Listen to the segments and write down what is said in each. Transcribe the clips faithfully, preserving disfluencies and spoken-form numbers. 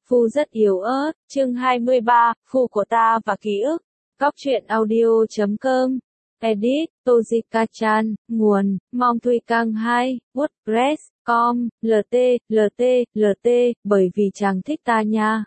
Phu rất yếu ớt, chương hai mươi ba, Phu của ta và ký ức. Góc truyện audio chấm com. Edit, Tojika-chan, nguồn, Mong Thuy Cang hai, WordPress, com, lt, lt, lt, bởi vì chàng thích ta nha.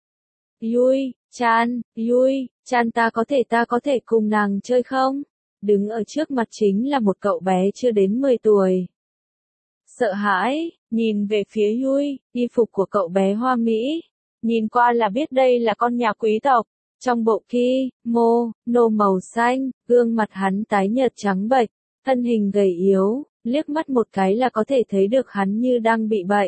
Yui, Chan, Yui, Chan ta có thể ta có thể cùng nàng chơi không? Đứng ở trước mặt chính là một cậu bé chưa đến mười tuổi. Sợ hãi, nhìn về phía Yui, y phục của cậu bé hoa mỹ. Nhìn qua là biết đây là con nhà quý tộc. Trong bộ kimono màu xanh, gương mặt hắn tái nhợt trắng bệch, thân hình gầy yếu, liếc mắt một cái là có thể thấy được hắn như đang bị bệnh.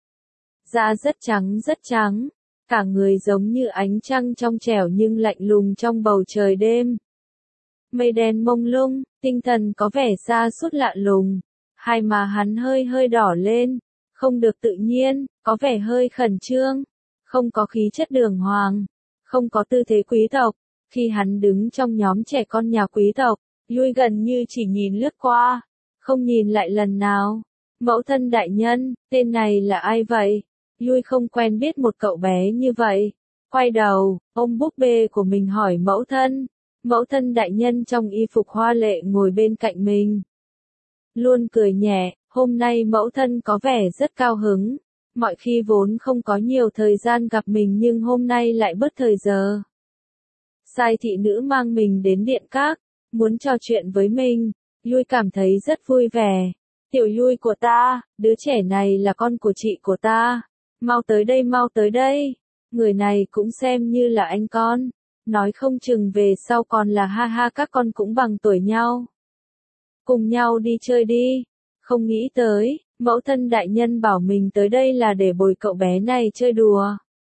Da rất trắng rất trắng, cả người giống như ánh trăng trong trẻo nhưng lạnh lùng trong bầu trời đêm. Mây đen mông lung, tinh thần có vẻ xa sút lạ lùng, hai má hắn hơi hơi đỏ lên, không được tự nhiên, có vẻ hơi khẩn trương, không có khí chất đường hoàng. Không có tư thế quý tộc, khi hắn đứng trong nhóm trẻ con nhà quý tộc, Yui gần như chỉ nhìn lướt qua, không nhìn lại lần nào. Mẫu thân đại nhân, tên này là ai vậy? Yui không quen biết một cậu bé như vậy. Quay đầu, ôm búp bê của mình hỏi mẫu thân. Mẫu thân đại nhân trong y phục hoa lệ ngồi bên cạnh mình. Luôn cười nhẹ, hôm nay mẫu thân có vẻ rất cao hứng. Mọi khi vốn không có nhiều thời gian gặp mình nhưng hôm nay lại bớt thời giờ. Sai thị nữ mang mình đến điện các, muốn trò chuyện với mình, Yui cảm thấy rất vui vẻ. Tiểu Yui của ta, đứa trẻ này là con của chị của ta. Mau tới đây mau tới đây. Người này cũng xem như là anh con. Nói không chừng về sau còn là ha ha các con cũng bằng tuổi nhau. Cùng nhau đi chơi đi. Không nghĩ tới. Mẫu thân đại nhân bảo mình tới đây là để bồi cậu bé này chơi đùa.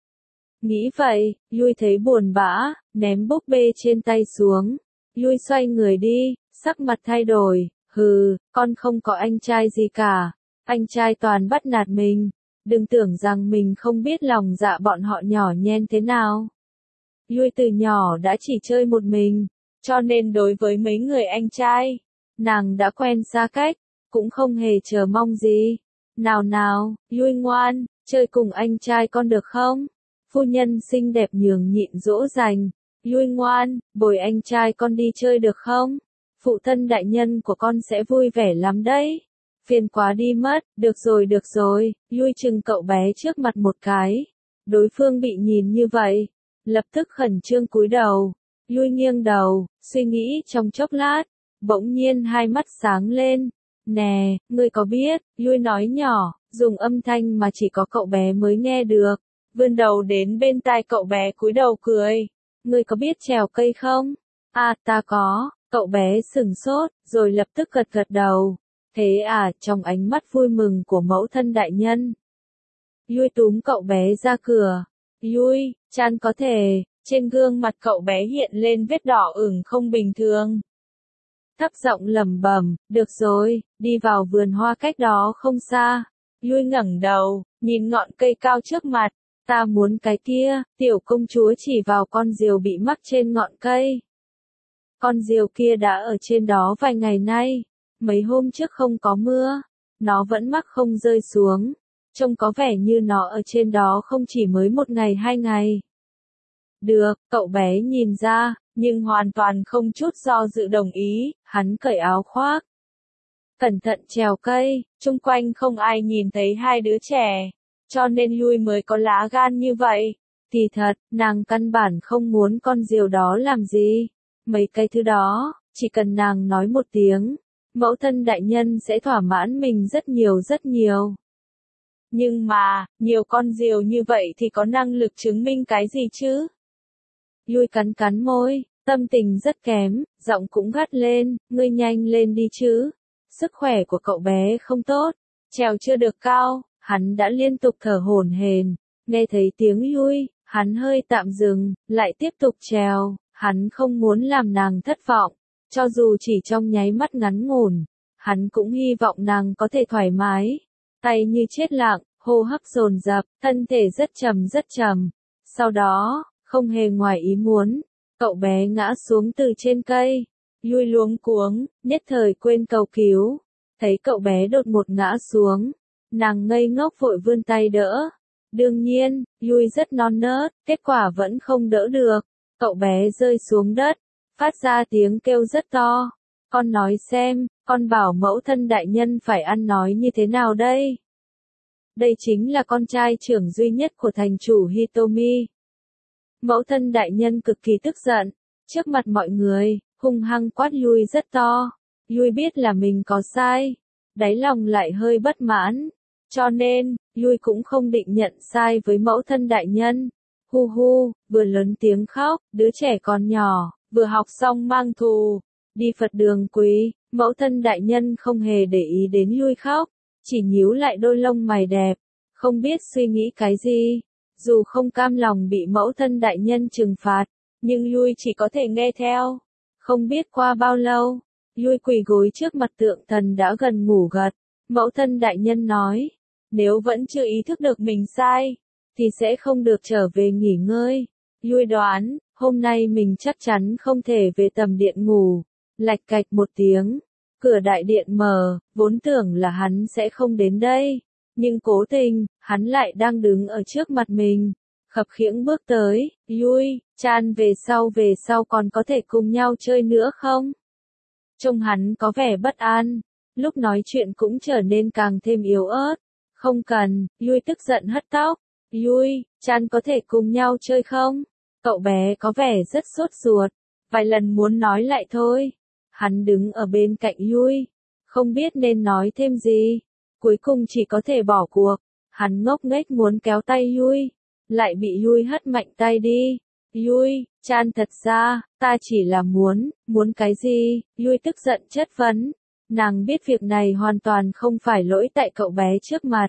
Nghĩ vậy, Yui thấy buồn bã, ném búp bê trên tay xuống. Yui xoay người đi, sắc mặt thay đổi, hừ, con không có anh trai gì cả. Anh trai toàn bắt nạt mình. Đừng tưởng rằng mình không biết lòng dạ bọn họ nhỏ nhen thế nào. Yui từ nhỏ đã chỉ chơi một mình, cho nên đối với mấy người anh trai, nàng đã quen xa cách. Cũng không hề chờ mong gì. Nào nào, Yui ngoan, chơi cùng anh trai con được không? Phu nhân xinh đẹp nhường nhịn dỗ dành. Yui ngoan, bồi anh trai con đi chơi được không? Phụ thân đại nhân của con sẽ vui vẻ lắm đấy. Phiền quá đi mất, được rồi được rồi, Yui chừng cậu bé trước mặt một cái. Đối phương bị nhìn như vậy, lập tức khẩn trương cúi đầu. Yui nghiêng đầu, suy nghĩ trong chốc lát, bỗng nhiên hai mắt sáng lên. Nè, ngươi có biết, Yui nói nhỏ, dùng âm thanh mà chỉ có cậu bé mới nghe được. Vươn đầu đến bên tai cậu bé cúi đầu cười. Ngươi có biết trèo cây không? À, ta có, cậu bé sừng sốt, rồi lập tức gật gật đầu. Thế à, trong ánh mắt vui mừng của mẫu thân đại nhân. Yui túm cậu bé ra cửa. Yui, Chan có thể, trên gương mặt cậu bé hiện lên vết đỏ ửng không bình thường. Thấp giọng lẩm bẩm, được rồi, đi vào vườn hoa cách đó không xa. Yui ngẩng đầu, nhìn ngọn cây cao trước mặt. Ta muốn cái kia, tiểu công chúa chỉ vào con diều bị mắc trên ngọn cây. Con diều kia đã ở trên đó vài ngày nay. Mấy hôm trước không có mưa. Nó vẫn mắc không rơi xuống. Trông có vẻ như nó ở trên đó không chỉ mới một ngày hai ngày. Được, cậu bé nhìn ra. Nhưng hoàn toàn không chút do dự đồng ý, hắn cởi áo khoác. Cẩn thận trèo cây, chung quanh không ai nhìn thấy hai đứa trẻ, cho nên Yui mới có lá gan như vậy. Thì thật, nàng căn bản không muốn con diều đó làm gì. Mấy cái thứ đó, chỉ cần nàng nói một tiếng, mẫu thân đại nhân sẽ thỏa mãn mình rất nhiều rất nhiều. Nhưng mà, nhiều con diều như vậy thì có năng lực chứng minh cái gì chứ? Yui cắn cắn môi, tâm tình rất kém, giọng cũng gắt lên, ngươi nhanh lên đi chứ. Sức khỏe của cậu bé không tốt, trèo chưa được cao, hắn đã liên tục thở hổn hển. Nghe thấy tiếng Yui, hắn hơi tạm dừng, lại tiếp tục trèo, hắn không muốn làm nàng thất vọng, cho dù chỉ trong nháy mắt ngắn ngủn, hắn cũng hy vọng nàng có thể thoải mái. Tay như chết lặng, hô hấp dồn dập, thân thể rất trầm rất trầm. Sau đó, không hề ngoài ý muốn, cậu bé ngã xuống từ trên cây. Yui luống cuống, nhất thời quên cầu cứu. Thấy cậu bé đột ngột ngã xuống, nàng ngây ngốc vội vươn tay đỡ. Đương nhiên, Yui rất non nớt, kết quả vẫn không đỡ được. Cậu bé rơi xuống đất, phát ra tiếng kêu rất to. Con nói xem, con bảo mẫu thân đại nhân phải ăn nói như thế nào đây? Đây chính là con trai trưởng duy nhất của thành chủ Hitomi. Mẫu thân đại nhân cực kỳ tức giận, trước mặt mọi người, hung hăng quát Yui rất to. Yui biết là mình có sai, đáy lòng lại hơi bất mãn, cho nên, Yui cũng không định nhận sai với mẫu thân đại nhân. Hu hu, vừa lớn tiếng khóc, đứa trẻ còn nhỏ, vừa học xong mang thù, đi Phật đường quý, mẫu thân đại nhân không hề để ý đến Yui khóc, chỉ nhíu lại đôi lông mày đẹp, không biết suy nghĩ cái gì. Dù không cam lòng bị mẫu thân đại nhân trừng phạt, nhưng Yui chỉ có thể nghe theo. Không biết qua bao lâu, Yui quỳ gối trước mặt tượng thần đã gần ngủ gật. Mẫu thân đại nhân nói, nếu vẫn chưa ý thức được mình sai, thì sẽ không được trở về nghỉ ngơi. Yui đoán, hôm nay mình chắc chắn không thể về tầm điện ngủ. Lạch cạch một tiếng, cửa đại điện mở, vốn tưởng là hắn sẽ không đến đây. Nhưng cố tình, hắn lại đang đứng ở trước mặt mình. Khập khiễng bước tới, Yui, chan về sau về sau còn có thể cùng nhau chơi nữa không? Trông hắn có vẻ bất an, lúc nói chuyện cũng trở nên càng thêm yếu ớt. Không cần, Yui tức giận hất tóc. Yui, chan có thể cùng nhau chơi không? Cậu bé có vẻ rất sốt ruột, vài lần muốn nói lại thôi. Hắn đứng ở bên cạnh Yui, không biết nên nói thêm gì. Cuối cùng chỉ có thể bỏ cuộc. Hắn ngốc nghếch muốn kéo tay Yui, lại bị Yui hất mạnh tay đi. Yui, chan thật ra, ta chỉ là muốn, muốn cái gì? Yui tức giận chất vấn. Nàng biết việc này hoàn toàn không phải lỗi tại cậu bé trước mặt.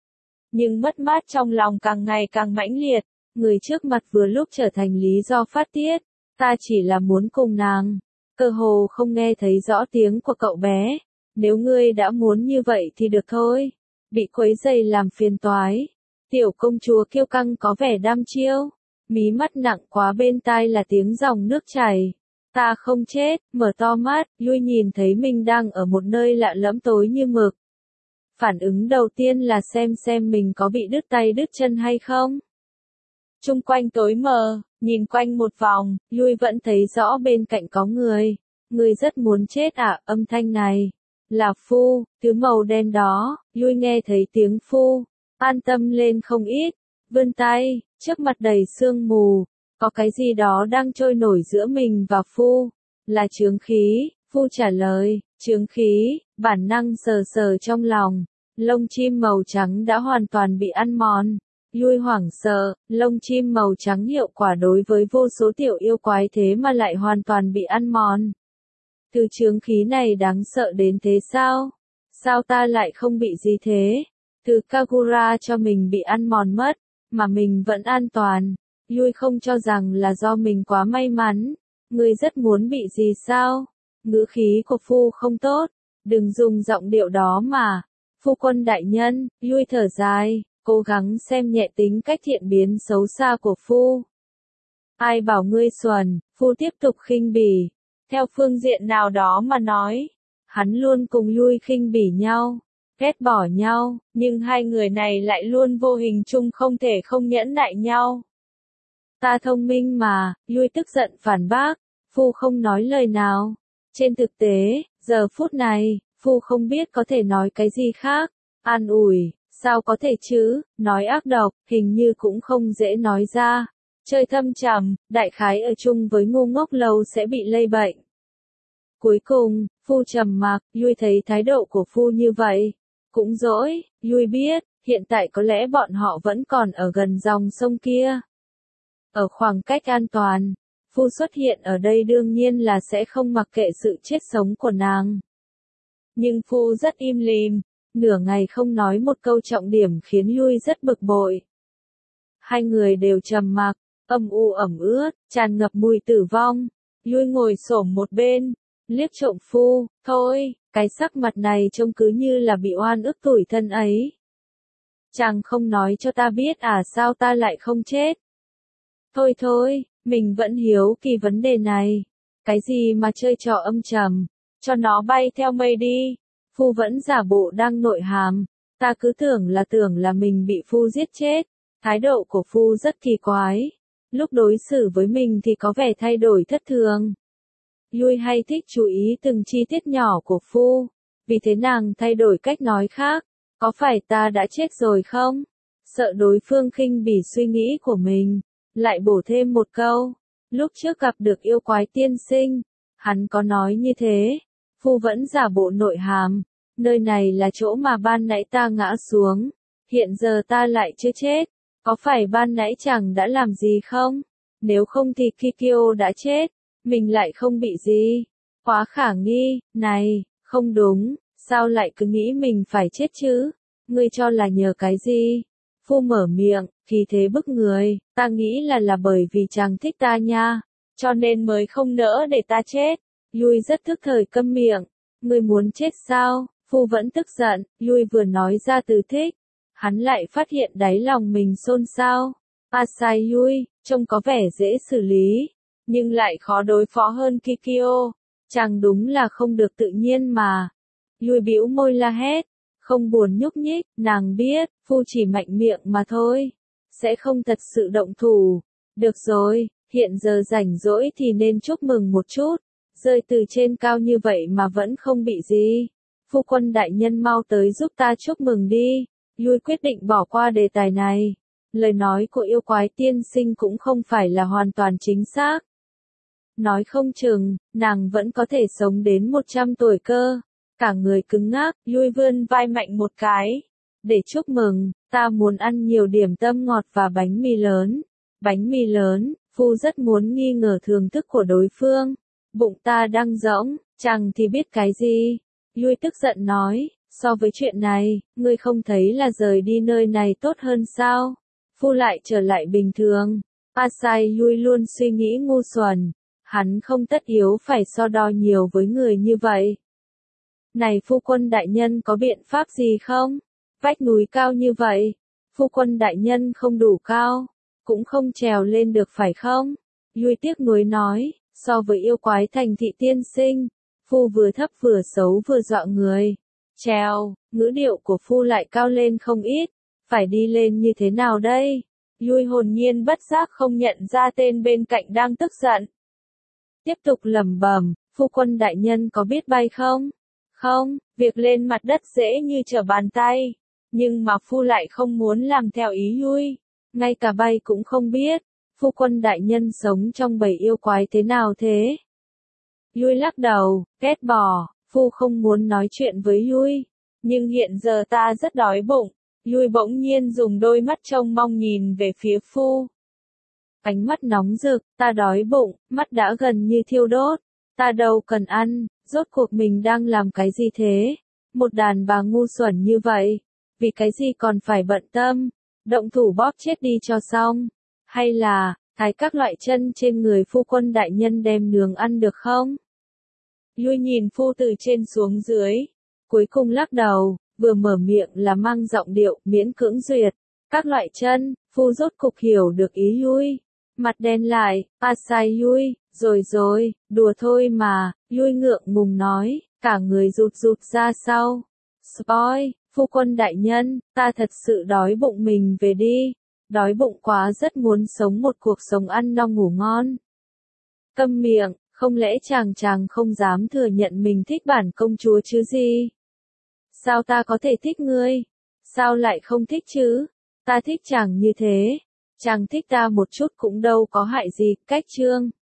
Nhưng mất mát trong lòng càng ngày càng mãnh liệt, người trước mặt vừa lúc trở thành lý do phát tiết. Ta chỉ là muốn cùng nàng. Cơ hồ không nghe thấy rõ tiếng của cậu bé. Nếu ngươi đã muốn như vậy thì được thôi. Bị quấy rầy làm phiền toái. Tiểu công chúa kiêu căng có vẻ đăm chiêu. Mí mắt nặng quá bên tai là tiếng dòng nước chảy. Ta không chết, mở to mắt, Yui nhìn thấy mình đang ở một nơi lạ lẫm tối như mực. Phản ứng đầu tiên là xem xem mình có bị đứt tay đứt chân hay không. Trung quanh tối mờ, nhìn quanh một vòng, Yui vẫn thấy rõ bên cạnh có người. Người rất muốn chết à, âm thanh này. Là Phu, thứ màu đen đó, Yui nghe thấy tiếng Phu, an tâm lên không ít, vươn tay, trước mặt đầy sương mù, có cái gì đó đang trôi nổi giữa mình và Phu, là chướng khí. Phu trả lời, chướng khí, bản năng sờ sờ trong lòng, lông chim màu trắng đã hoàn toàn bị ăn mòn. Yui hoảng sợ, lông chim màu trắng hiệu quả đối với vô số tiểu yêu quái thế mà lại hoàn toàn bị ăn mòn. Thứ chướng khí này đáng sợ đến thế sao? Sao ta lại không bị gì thế? Thứ Kagura cho mình bị ăn mòn mất, mà mình vẫn an toàn. Yui không cho rằng là do mình quá may mắn. Ngươi rất muốn bị gì sao? Ngữ khí của Phu không tốt. Đừng dùng giọng điệu đó mà. Phu quân đại nhân, Yui thở dài, cố gắng xem nhẹ tính cách thiện biến xấu xa của Phu. Ai bảo ngươi xuẩn? Phu tiếp tục khinh bỉ. Theo phương diện nào đó mà nói, hắn luôn cùng Yui khinh bỉ nhau, ghét bỏ nhau, nhưng hai người này lại luôn vô hình chung không thể không nhẫn nại nhau. Ta thông minh mà, Yui tức giận phản bác, Phu không nói lời nào. Trên thực tế, giờ phút này, Phu không biết có thể nói cái gì khác. An ủi, sao có thể chứ, nói ác độc, hình như cũng không dễ nói ra. Chơi thâm trầm, đại khái ở chung với ngu ngốc lâu sẽ bị lây bệnh. Cuối cùng, Phu trầm mặc, Yui thấy thái độ của Phu như vậy. Cũng dỗi, Yui biết, hiện tại có lẽ bọn họ vẫn còn ở gần dòng sông kia. Ở khoảng cách an toàn, Phu xuất hiện ở đây đương nhiên là sẽ không mặc kệ sự chết sống của nàng. Nhưng Phu rất im lìm, nửa ngày không nói một câu trọng điểm khiến Yui rất bực bội. Hai người đều trầm mặc, âm u ẩm ướt, tràn ngập mùi tử vong. Yui ngồi xổm một bên, liếc trộm Phu, thôi, cái sắc mặt này trông cứ như là bị oan ức tủi thân ấy. Chàng không nói cho ta biết à sao ta lại không chết. Thôi thôi, mình vẫn hiếu kỳ vấn đề này. Cái gì mà chơi trò âm trầm, cho nó bay theo mây đi. Phu vẫn giả bộ đang nội hàm, ta cứ tưởng là tưởng là mình bị Phu giết chết. Thái độ của phu rất kỳ quái. Lúc đối xử với mình thì có vẻ thay đổi thất thường. Yui hay thích chú ý từng chi tiết nhỏ của phu. Vì thế nàng thay đổi cách nói khác. Có phải ta đã chết rồi không? Sợ đối phương khinh bỉ suy nghĩ của mình. Lại bổ thêm một câu. Lúc trước gặp được yêu quái tiên sinh. Hắn có nói như thế. Phu vẫn giả bộ nội hàm. Nơi này là chỗ mà ban nãy ta ngã xuống. Hiện giờ ta lại chưa chết. Có phải ban nãy chàng đã làm gì không? Nếu không thì Kikyo đã chết. Mình lại không bị gì. Quá khả nghi. Này, không đúng. Sao lại cứ nghĩ mình phải chết chứ? Ngươi cho là nhờ cái gì? Phu mở miệng, khí thế bức người. Ta nghĩ là là bởi vì chàng thích ta nha. Cho nên mới không nỡ để ta chết. Yui rất thức thời câm miệng. Ngươi muốn chết sao? Phu vẫn tức giận. Yui vừa nói ra từ thích. Hắn lại phát hiện đáy lòng mình xôn xao. Asai Yui, trông có vẻ dễ xử lý. Nhưng lại khó đối phó hơn Kikyo. Chàng đúng là không được tự nhiên mà. Yui bĩu môi la hét. Không buồn nhúc nhích, nàng biết, phu chỉ mạnh miệng mà thôi. Sẽ không thật sự động thủ. Được rồi, hiện giờ rảnh rỗi thì nên chúc mừng một chút. Rơi từ trên cao như vậy mà vẫn không bị gì. Phu quân đại nhân mau tới giúp ta chúc mừng đi. Yui quyết định bỏ qua đề tài này. Lời nói của yêu quái tiên sinh cũng không phải là hoàn toàn chính xác. Nói không chừng, nàng vẫn có thể sống đến một trăm tuổi cơ. Cả người cứng ngắc, Yui vươn vai mạnh một cái. Để chúc mừng, ta muốn ăn nhiều điểm tâm ngọt và bánh mì lớn. Bánh mì lớn, phu rất muốn nghi ngờ thưởng thức của đối phương. Bụng ta đang rỗng, chẳng thì biết cái gì. Yui tức giận nói, so với chuyện này, ngươi không thấy là rời đi nơi này tốt hơn sao? Phu lại trở lại bình thường. Asai Yui luôn suy nghĩ ngu xuẩn. Hắn không tất yếu phải so đo nhiều với người như vậy. Này phu quân đại nhân có biện pháp gì không? Vách núi cao như vậy. Phu quân đại nhân không đủ cao. Cũng không trèo lên được phải không? Yui tiếc nuối nói, so với yêu quái thành thị tiên sinh. Phu vừa thấp vừa xấu vừa dọa người. Trèo, ngữ điệu của phu lại cao lên không ít. Phải đi lên như thế nào đây? Yui hồn nhiên bất giác không nhận ra tên bên cạnh đang tức giận. Tiếp tục lẩm bẩm, phu quân đại nhân có biết bay không? Không, việc lên mặt đất dễ như trở bàn tay. Nhưng mà phu lại không muốn làm theo ý Yui. Ngay cả bay cũng không biết. Phu quân đại nhân sống trong bầy yêu quái thế nào thế? Yui lắc đầu, ghét bỏ. Phu không muốn nói chuyện với Yui. Nhưng hiện giờ ta rất đói bụng. Yui bỗng nhiên dùng đôi mắt trông mong nhìn về phía phu. Ánh mắt nóng rực, ta đói bụng, mắt đã gần như thiêu đốt. Ta đâu cần ăn, rốt cuộc mình đang làm cái gì thế? Một đàn bà ngu xuẩn như vậy. Vì cái gì còn phải bận tâm? Động thủ bóp chết đi cho xong. Hay là, thái các loại chân trên người phu quân đại nhân đem nướng ăn được không? Yui nhìn phu từ trên xuống dưới. Cuối cùng lắc đầu, vừa mở miệng là mang giọng điệu, miễn cưỡng duyệt. Các loại chân, phu rốt cục hiểu được ý Yui. Mặt đen lại, Asai Yui, rồi rồi, đùa thôi mà, Yui ngượng ngùng nói, cả người rụt rụt ra sau. Spoil, phu quân đại nhân, ta thật sự đói bụng mình về đi. Đói bụng quá rất muốn sống một cuộc sống ăn no ngủ ngon. Câm miệng, không lẽ chàng chàng không dám thừa nhận mình thích bản công chúa chứ gì? Sao ta có thể thích ngươi? Sao lại không thích chứ? Ta thích chàng như thế. Chàng thích ta một chút cũng đâu có hại gì, cách chương.